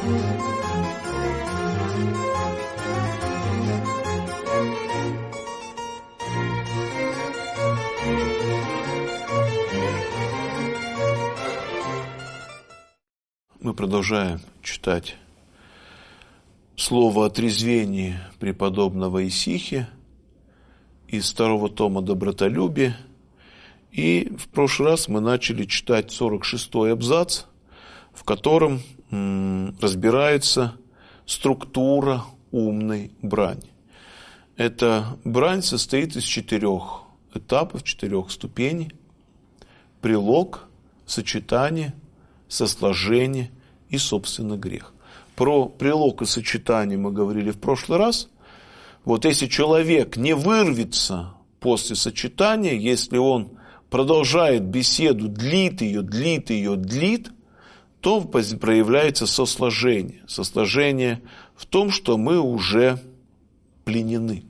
Мы продолжаем читать слово о трезвении преподобного Исихи из второго тома «Добротолюбие». И в прошлый раз мы начали читать 46-й абзац, в котором разбирается структура умной брани. Эта брань состоит из 4 этапов, 4 ступеней: прилог, сочетание, сосложение и, собственно, грех. Про прилог и сочетание мы говорили в прошлый раз. Вот если человек не вырвется после сочетания, если он продолжает беседу, длит ее, то проявляется сосложение. Сосложение в том, что мы уже пленены.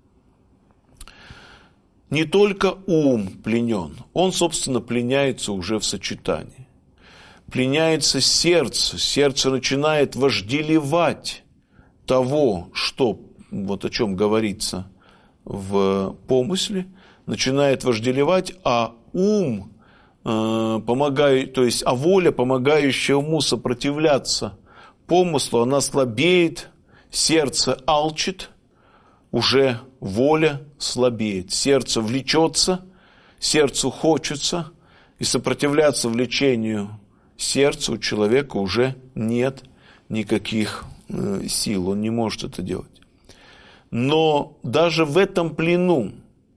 Не только ум пленен, он, собственно, пленяется уже в сочетании. Пленяется сердце, сердце начинает вожделевать того, что, вот о чем говорится в помысле, начинает вожделевать, а ум помогает, то есть, а воля, помогающая уму сопротивляться помыслу, она слабеет, сердце алчит, уже воля слабеет, сердце влечется, сердцу хочется, и сопротивляться влечению сердца у человека уже нет никаких сил, он не может это делать. Но даже в этом плену,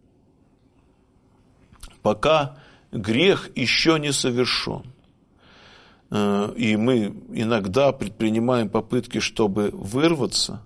пока грех еще не совершен, и мы иногда предпринимаем попытки, чтобы вырваться,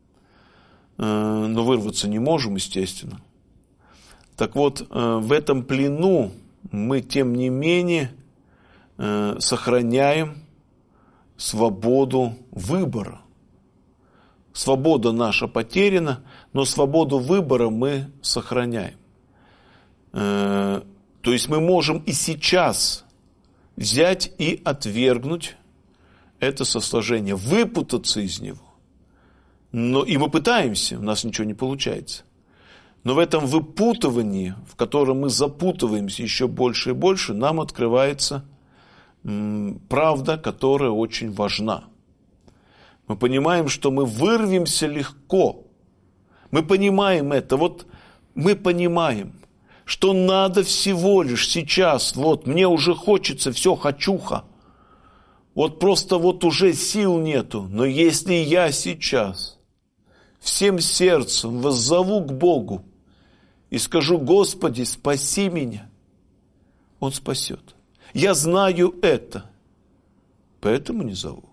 но вырваться не можем, естественно. Так вот, в этом плену мы, тем не менее, сохраняем свободу выбора. Свобода наша потеряна, но свободу выбора мы сохраняем. То есть мы можем и сейчас взять и отвергнуть это сосложение, выпутаться из него. Но и мы пытаемся, у нас ничего не получается. Но в этом выпутывании, в котором мы запутываемся еще больше и больше, нам открывается правда, которая очень важна. Мы понимаем, что мы вырвемся легко. Мы понимаем это. Вот мы понимаем, что надо всего лишь сейчас, вот мне уже хочется, все хочуха. Вот просто вот уже сил нету. Но если я сейчас всем сердцем воззову к Богу и скажу: Господи, спаси меня, Он спасет. Я знаю это, поэтому не зову.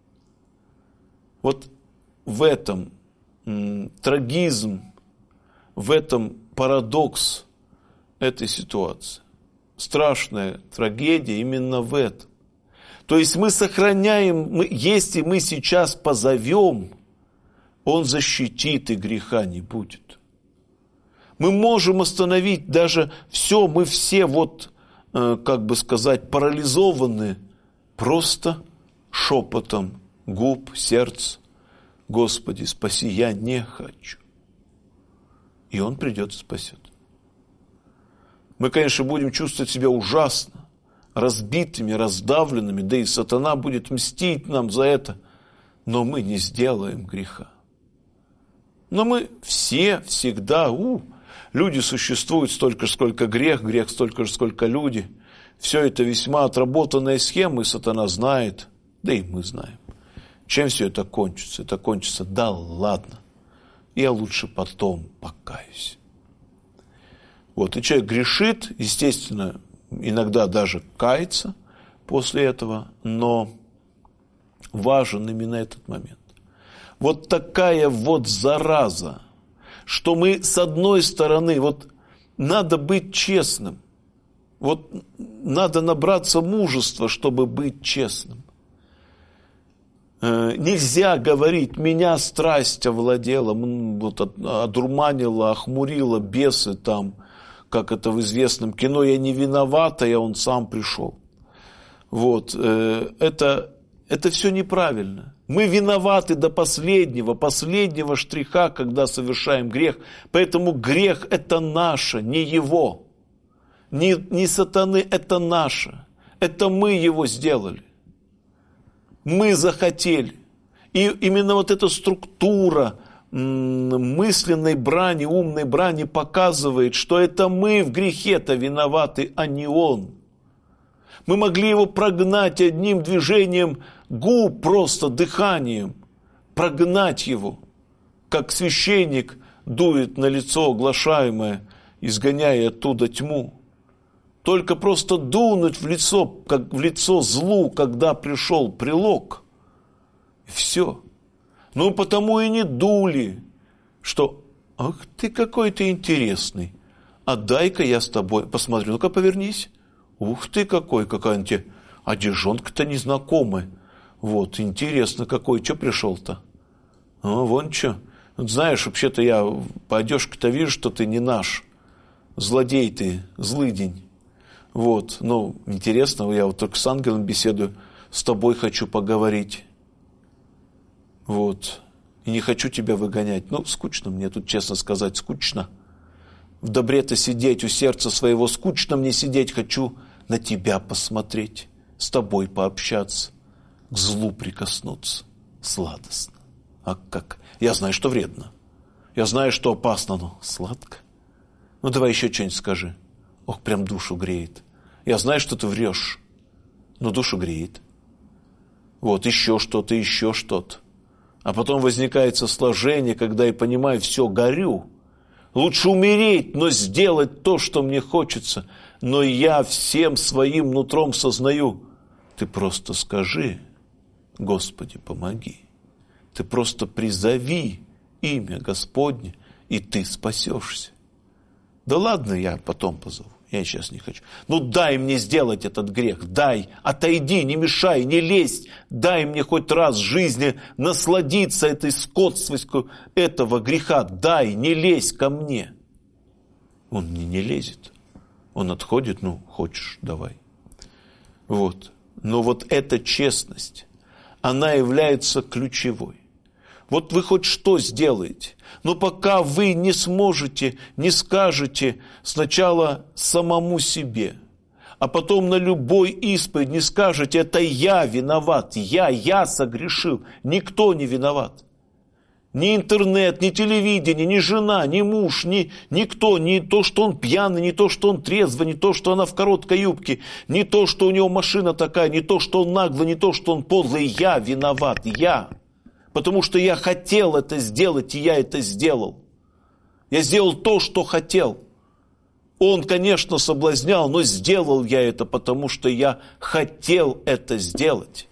Вот в этом трагизм, в этом парадокс этой ситуации. Страшная трагедия именно в этом. То есть мы сохраняем, если мы сейчас позовем, Он защитит, и греха не будет. Мы можем остановить даже все, мы все вот, как бы сказать, парализованы просто шепотом губ, сердца: Господи, спаси, я не хочу. И Он придет и спасет. Мы, конечно, будем чувствовать себя ужасно, разбитыми, раздавленными, да и сатана будет мстить нам за это, но мы не сделаем греха. Но мы все всегда, люди существуют столько же, сколько грех, грех столько же, сколько люди. Все это весьма отработанная схема, и сатана знает, да и мы знаем. Чем все это кончится? Это кончится: да ладно, я лучше потом покаюсь. Вот, и человек грешит, естественно, иногда даже кается после этого, но важен именно этот момент. Вот такая вот зараза, что мы с одной стороны, вот надо быть честным, вот надо набраться мужества, чтобы быть честным. Нельзя говорить: меня страсть овладела, вот одурманила, охмурила, бесы там, как это в известном кино, я не виновата, я он сам пришел. Вот, это все неправильно. Мы виноваты до последнего штриха, когда совершаем грех. Поэтому грех – это наше, не его. Не сатаны – это наше. Это мы его сделали. Мы захотели. И именно вот эта структура мысленной брани, умной брани показывает, что это мы в грехе-то виноваты, а не он. Мы могли его прогнать одним движением губ, просто дыханием, прогнать его, как священник дует на лицо оглашаемое, изгоняя оттуда тьму. Только просто дунуть в лицо, как в лицо злу, когда пришел прилог. И все. Ну, потому и не дули, что «Ах ты, какой ты интересный, а дай-ка я с тобой посмотрю, ну-ка повернись, ух ты какой, какая он тебе одежонка-то незнакомая, вот, интересно какой, что пришел-то? А, вон что, вот знаешь, вообще-то я по одежке-то вижу, что ты не наш, злодей ты, злыдень, вот, ну, интересно, я вот только с ангелом беседую, с тобой хочу поговорить». Вот. И не хочу тебя выгонять. Ну, скучно мне тут, честно сказать, скучно. В добре-то сидеть у сердца своего скучно мне сидеть. Хочу на тебя посмотреть, с тобой пообщаться, к злу прикоснуться. Сладостно. А как? Я знаю, что вредно. Я знаю, что опасно, но сладко. Ну, давай еще что-нибудь скажи. Ох, прям душу греет. Я знаю, что ты врешь, но душу греет. Вот, еще что-то, еще что-то. А потом возникает сложение, когда я понимаю, все, горю. Лучше умереть, но сделать то, что мне хочется. Но я всем своим нутром сознаю. Ты просто скажи, Господи, помоги. Ты просто призови имя Господне, и ты спасешься. Да ладно, я потом позову. Я сейчас не хочу. Ну дай мне сделать этот грех, дай, отойди, не мешай, не лезь, дай мне хоть раз в жизни насладиться этой скотствостью этого греха, дай, не лезь ко мне. Он мне не лезет, он отходит, ну хочешь, давай. Вот, но вот эта честность, она является ключевой. Вот вы хоть что сделаете, но пока вы не сможете, не скажете сначала самому себе, а потом на любой исповедь не скажете, это я виноват, я согрешил, никто не виноват. Ни интернет, ни телевидение, ни жена, ни муж, никто, не то, что он пьяный, не то, что он трезвый, не то, что она в короткой юбке, не то, что у него машина такая, не то, что он наглый, не то, что он подлый, я виноват, я. Потому что я хотел это сделать, и я это сделал. Я сделал то, что хотел. Он, конечно, соблазнял, но сделал я это, потому что я хотел это сделать.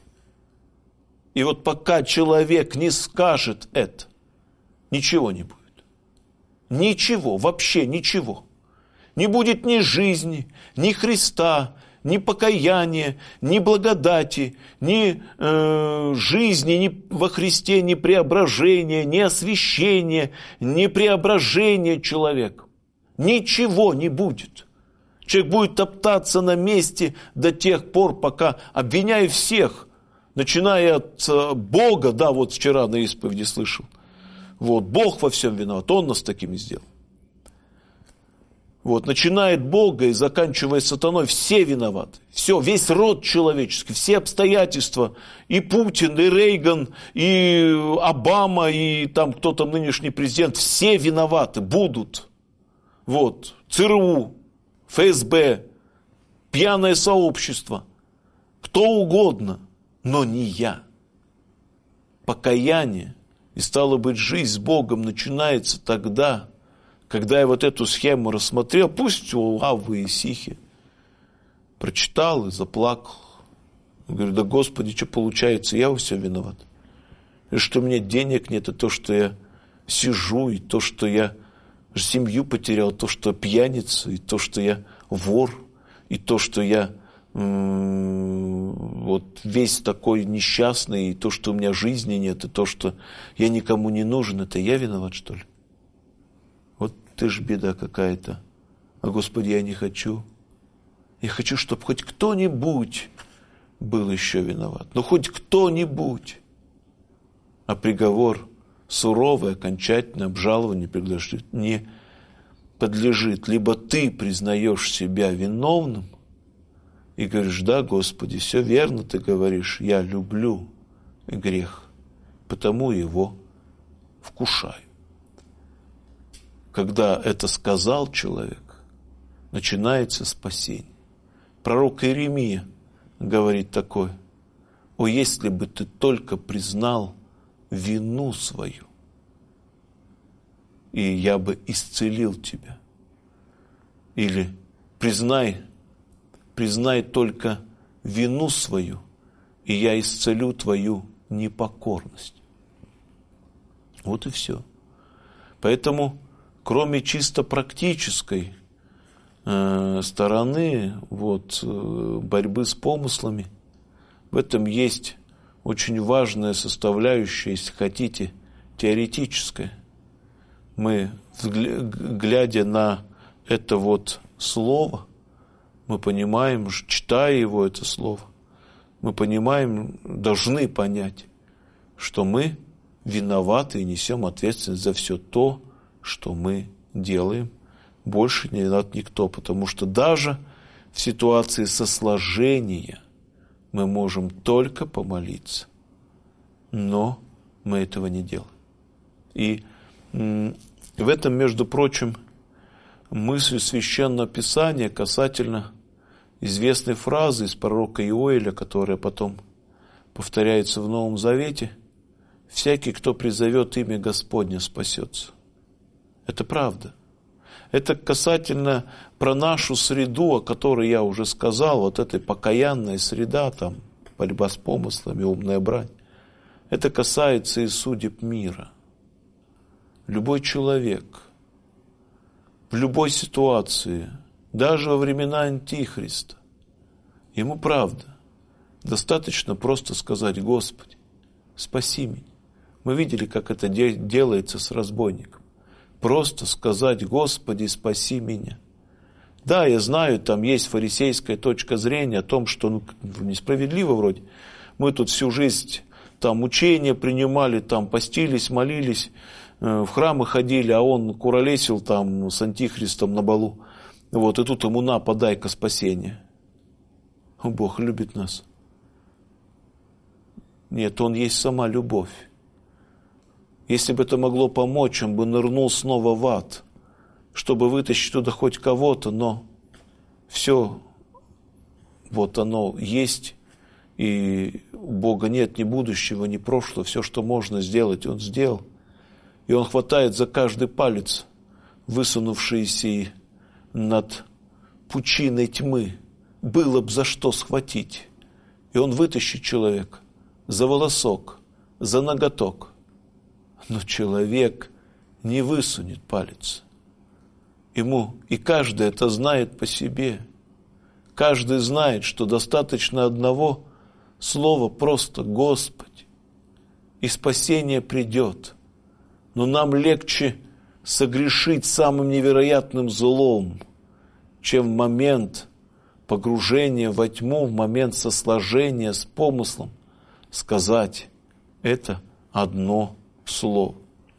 И вот пока человек не скажет это, ничего не будет. Ничего, вообще ничего. Не будет ни жизни, ни Христа, ни покаяния, ни благодати, ни жизни ни во Христе, ни преображения, ни освящения, ни преображения человека. Ничего не будет. Человек будет топтаться на месте до тех пор, пока, обвиняя всех, начиная от Бога, да, вот вчера на исповеди слышал, вот, Бог во всем виноват, Он нас такими сделал. Вот, начиная от Бога и заканчивая сатаной, все виноваты. Все, весь род человеческий, все обстоятельства, и Путин, и Рейган, и Обама, и там кто там нынешний президент, все виноваты будут. Вот, ЦРУ, ФСБ, пьяное сообщество, кто угодно, но не я. Покаяние, и стало быть, жизнь с Богом начинается тогда, когда я вот эту схему рассмотрел, пусть у Аввы и Сихи, прочитал и заплакал. Говорю, да Господи, что получается, я во всем виноват. И что у меня денег нет, и то, что я сижу, и то, что я семью потерял, то, что пьяница, и то, что я вор, и то, что я вот весь такой несчастный, и то, что у меня жизни нет, и то, что я никому не нужен, это я виноват, что ли? Вот ты ж беда какая-то. А, Господи, я не хочу. Я хочу, чтобы хоть кто-нибудь был еще виноват. Ну, хоть кто-нибудь. а приговор суровый, окончательный, обжалованию не подлежит. Либо ты признаешь себя виновным и говоришь: да, Господи, все верно ты говоришь, я люблю грех, потому его вкушаю. Когда это сказал человек, начинается спасение. Пророк Иеремия говорит такое: о, если бы ты только признал вину свою, и я бы исцелил тебя. Или признай только вину свою, и я исцелю твою непокорность. Вот и все. Поэтому, кроме чисто практической стороны борьбы с помыслами, в этом есть очень важная составляющая, если хотите, теоретическая. Мы, глядя на это слово, мы понимаем, читая его, это слово, мы понимаем, должны понять, что мы виноваты и несем ответственность за все то, что мы делаем. Больше не виноват никто, потому что даже в ситуации сосложения мы можем только помолиться, но мы этого не делаем. И в этом, между прочим, мысль Священного Писания касательно известной фразы из пророка Иоэля, которая потом повторяется в Новом Завете: «Всякий, кто призовет имя Господне, спасется». Это правда. Это касательно про нашу среду, о которой я уже сказал, этой покаянная среда, борьба с помыслами, умная брань. Это касается и судеб мира. Любой человек в любой ситуации, даже во времена Антихриста, ему правда достаточно просто сказать: Господи, спаси меня. Мы видели, как это делается с разбойником. Просто сказать: Господи, спаси меня. Да, я знаю, там есть фарисейская точка зрения о том, что несправедливо вроде. Мы тут всю жизнь учения принимали, постились, молились, в храмы ходили, а он куролесил с антихристом на балу. И тут ему на, подай-ка спасение. Бог любит нас. Нет, Он есть сама любовь. Если бы это могло помочь, он бы нырнул снова в ад, чтобы вытащить туда хоть кого-то, но все оно есть, и у Бога нет ни будущего, ни прошлого, все, что можно сделать, Он сделал. И Он хватает за каждый палец, высунувшийся над пучиной тьмы, было бы за что схватить. И Он вытащит человека за волосок, за ноготок. Но человек не высунет палец. Ему, и каждый это знает по себе. Каждый знает, что достаточно одного слова просто «Господи», и спасение придет. Но нам легче согрешить самым невероятным злом, чем в момент погружения во тьму, в момент сосложения с помыслом сказать это одно слово.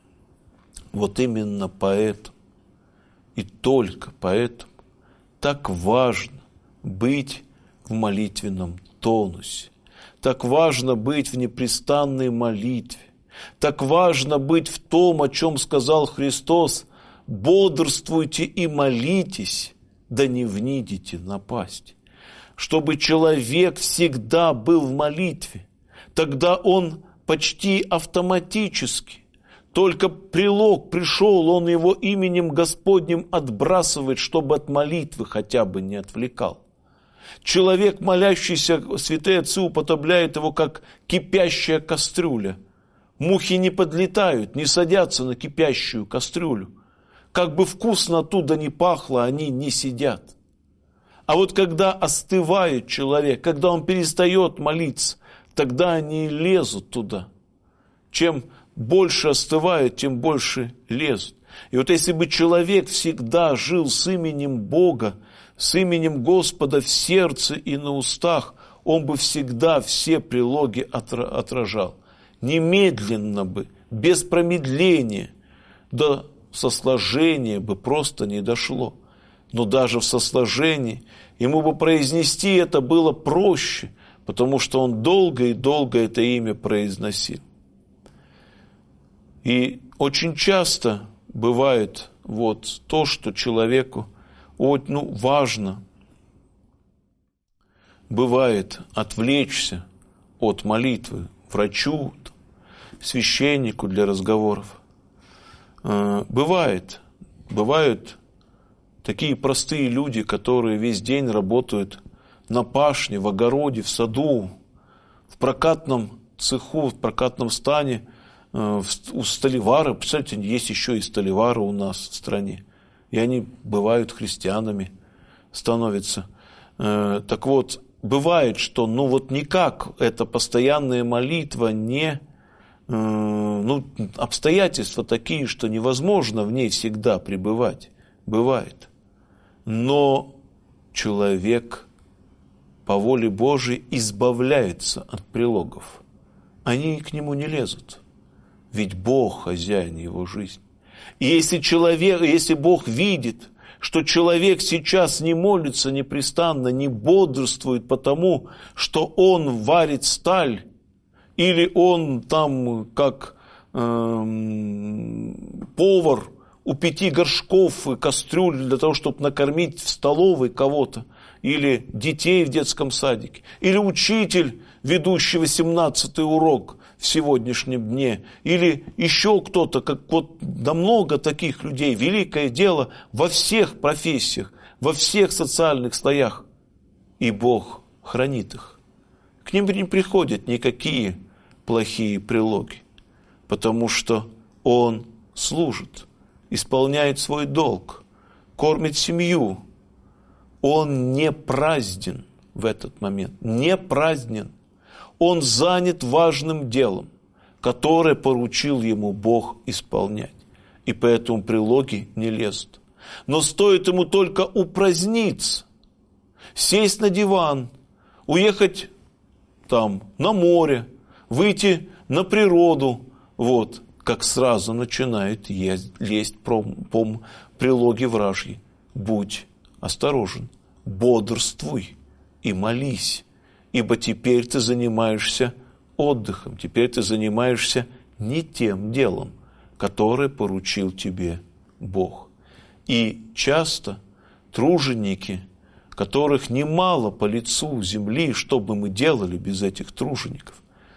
Именно поэтому и только поэтому так важно быть в молитвенном тонусе, так важно быть в непрестанной молитве, так важно быть в том, о чем сказал Христос: бодрствуйте и молитесь, да не внидите напасть. Чтобы человек всегда был в молитве, тогда он почти автоматически, только прилог пришел, он его именем Господним отбрасывает, чтобы от молитвы хотя бы не отвлекал. Человек, молящийся, святые отцы употребляют его как кипящая кастрюля. Мухи не подлетают, не садятся на кипящую кастрюлю. Как бы вкусно оттуда ни пахло, они не сидят. А когда остывает человек, когда он перестает молиться, тогда они лезут туда. Чем больше остывают, тем больше лезут. И если бы человек всегда жил с именем Бога, с именем Господа в сердце и на устах, он бы всегда все прилоги отражал. немедленно бы, без промедления, до сосложения бы просто не дошло. Но даже в сосложении ему бы произнести это было проще, потому что он долго и долго это имя произносил. И очень часто бывает вот то, что человеку важно, бывает отвлечься от молитвы врачу, священнику для разговоров. Бывают такие простые люди, которые весь день работают на пашне, в огороде, в саду, в прокатном цеху, в прокатном стане, у столевара. Представляете, есть еще и столевары у нас в стране. И они бывают христианами, становятся. Так вот, бывает, что никак эта постоянная молитва не... обстоятельства такие, что невозможно в ней всегда пребывать. Бывает. Но человек по воле Божией избавляется от прилогов. Они к нему не лезут. Ведь Бог хозяин его жизни. И если Бог видит, что человек сейчас не молится непрестанно, не бодрствует потому, что он варит сталь, или он там как повар у 5 горшков и кастрюль для того, чтобы накормить в столовой кого-то, или детей в детском садике, или учитель, ведущий 18-й урок в сегодняшнем дне, или еще кто-то, да много таких людей, великое дело во всех профессиях, во всех социальных слоях, и Бог хранит их. К ним не приходят никакие плохие прилоги, потому что он служит, исполняет свой долг, кормит семью. Он не празден в этот момент, не празднен. Он занят важным делом, которое поручил ему Бог исполнять. И поэтому прилоги не лезут. Но стоит ему только упраздниться, сесть на диван, уехать там на море, выйти на природу, как сразу начинают лезть прилоги вражьи. Будь осторожен, бодрствуй и молись, ибо теперь ты занимаешься отдыхом, теперь ты занимаешься не тем делом, которое поручил тебе Бог. И часто труженики, которых немало по лицу земли, что бы мы делали без этих тружеников,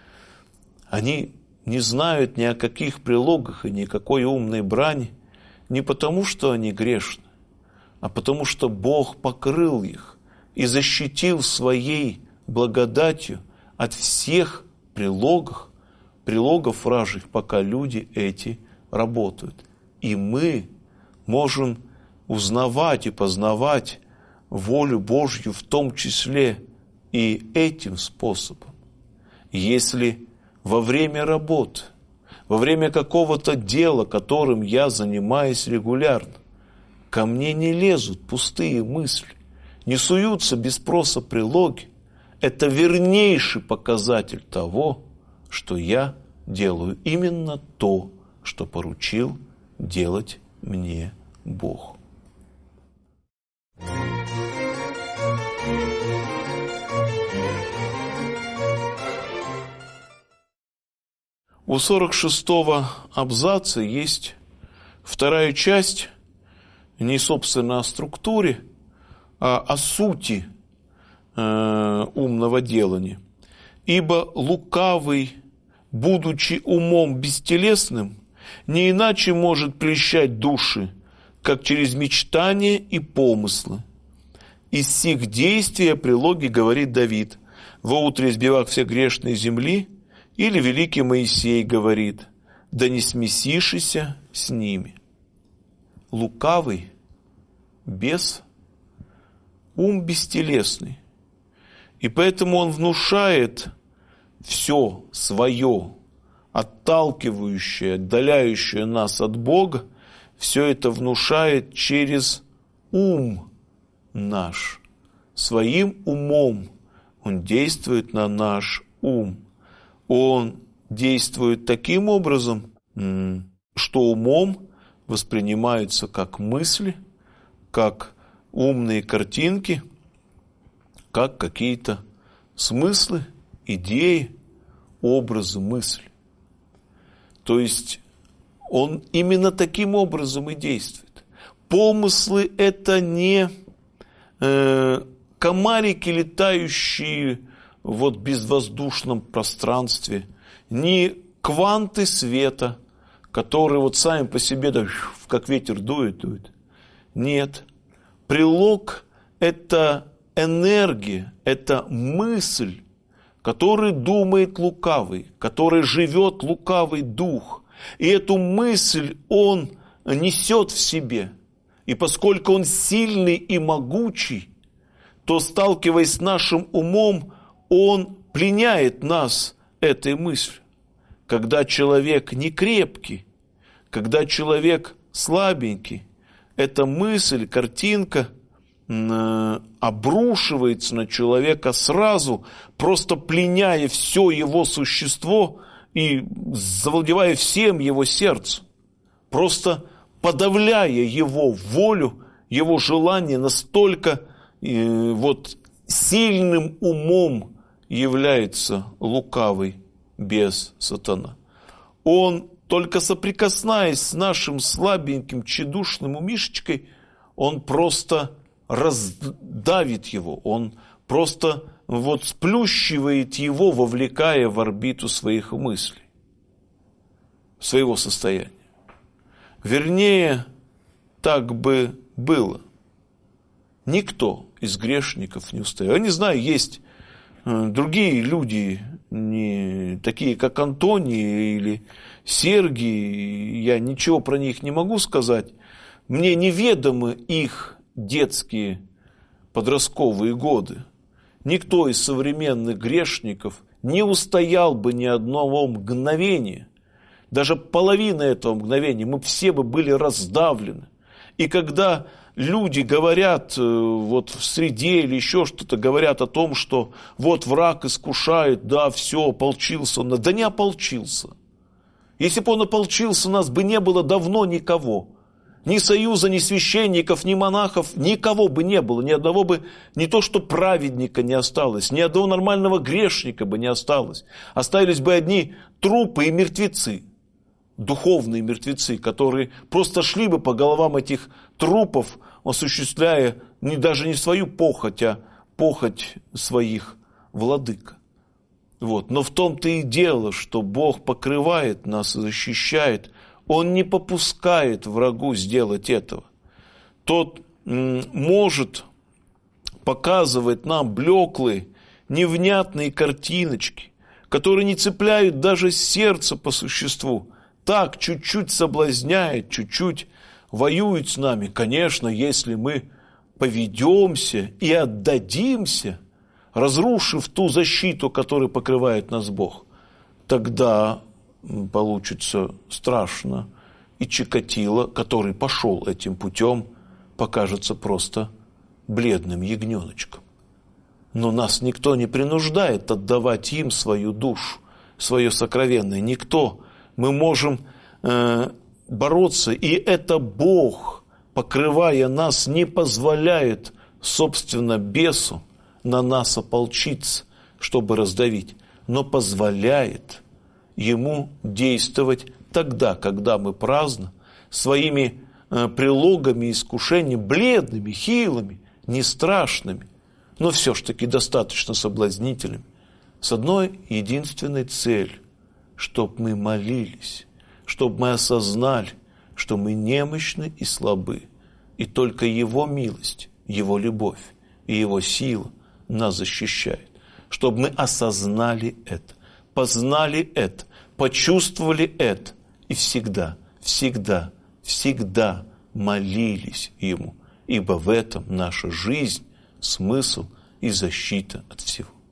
они не знают ни о каких прилогах и никакой умной брани, не потому, что они грешны, а потому, что Бог покрыл их и защитил своей благодатью от всех прилогов вражьих, пока люди эти работают. И мы можем узнавать и познавать волю Божью в том числе и этим способом. Если во время работы, во время какого-то дела, которым я занимаюсь регулярно, ко мне не лезут пустые мысли, не суются без спроса прилоги, это вернейший показатель того, что я делаю именно то, что поручил делать мне Бог. У 46-го абзаца есть вторая часть, не собственно о структуре, а о сути умного делания. Ибо лукавый, будучи умом бестелесным, не иначе может прельщать души, как через мечтания и помыслы. Из сих действий о прилоге говорит Давид: «Воутре избивах все грешные земли», или великий Моисей говорит: «Да не смесишися с ними». Лукавый, бес, ум бестелесный. И поэтому он внушает все свое, отталкивающее, отдаляющее нас от Бога, все это внушает через ум наш. Своим умом он действует на наш ум. Он действует таким образом, что умом воспринимаются как мысли, как умные картинки, как какие-то смыслы, идеи, образы, мысли. То есть он именно таким образом и действует. Помыслы – это не комарики, летающие в безвоздушном пространстве, не кванты света, которые сами по себе, как ветер дует. Нет. Прилог – это энергия, это мысль, которой думает лукавый, которой живет лукавый дух. И эту мысль он несет в себе. И поскольку он сильный и могучий, то, сталкиваясь с нашим умом, он пленяет нас этой мыслью. Когда человек не крепкий, когда человек слабенький, эта мысль, картинка обрушивается на человека сразу, просто пленяя все его существо и завладевая всем его сердцем, просто подавляя его волю, его желание, настолько сильным умом является лукавый бес сатана. Он, только соприкасаясь с нашим слабеньким тщедушным умишечкой, он просто раздавит его, он просто сплющивает его, вовлекая в орбиту своих мыслей, своего состояния. Вернее, так бы было. Никто из грешников не устоял. Я не знаю, есть другие люди, не такие, как Антоний или Сергий, я ничего про них не могу сказать. Мне неведомы их детские подростковые годы. Никто из современных грешников не устоял бы ни одного мгновения. Даже половина этого мгновения, мы все бы были раздавлены. И когда люди говорят в среде или еще что-то, говорят о том, что враг искушает, да, все, ополчился он. Да не ополчился. Если бы он ополчился, нас бы не было давно никого. Ни союза, ни священников, ни монахов, никого бы не было, ни одного бы, не то что праведника не осталось, ни одного нормального грешника бы не осталось. Остались бы одни трупы и мертвецы, духовные мертвецы, которые просто шли бы по головам этих трупов, осуществляя даже не свою похоть, а похоть своих владык. Но в том-то и дело, что Бог покрывает нас и защищает. Он не попускает врагу сделать этого. Тот может показывать нам блеклые, невнятные картиночки, которые не цепляют даже сердце по существу. Так, чуть-чуть соблазняет, чуть-чуть воюет с нами. Конечно, если мы поведемся и отдадимся, разрушив ту защиту, которой покрывает нас Бог, тогда получится страшно. И Чикатило, который пошел этим путем, покажется просто бледным ягненочком. Но нас никто не принуждает отдавать им свою душу, свое сокровенное. Никто. Мы можем бороться, и это Бог, покрывая нас, не позволяет, собственно, бесу на нас ополчиться, чтобы раздавить, но позволяет ему действовать тогда, когда мы праздно, своими прилогами, искушениями, бледными, хилыми, не страшными, но все ж таки достаточно соблазнительными, с одной единственной целью, чтобы мы молились, чтобы мы осознали, что мы немощны и слабы, и только Его милость, Его любовь и Его сила нас защищает, чтобы мы осознали это, познали это, почувствовали это и всегда, всегда, всегда молились Ему, ибо в этом наша жизнь, смысл и защита от всего.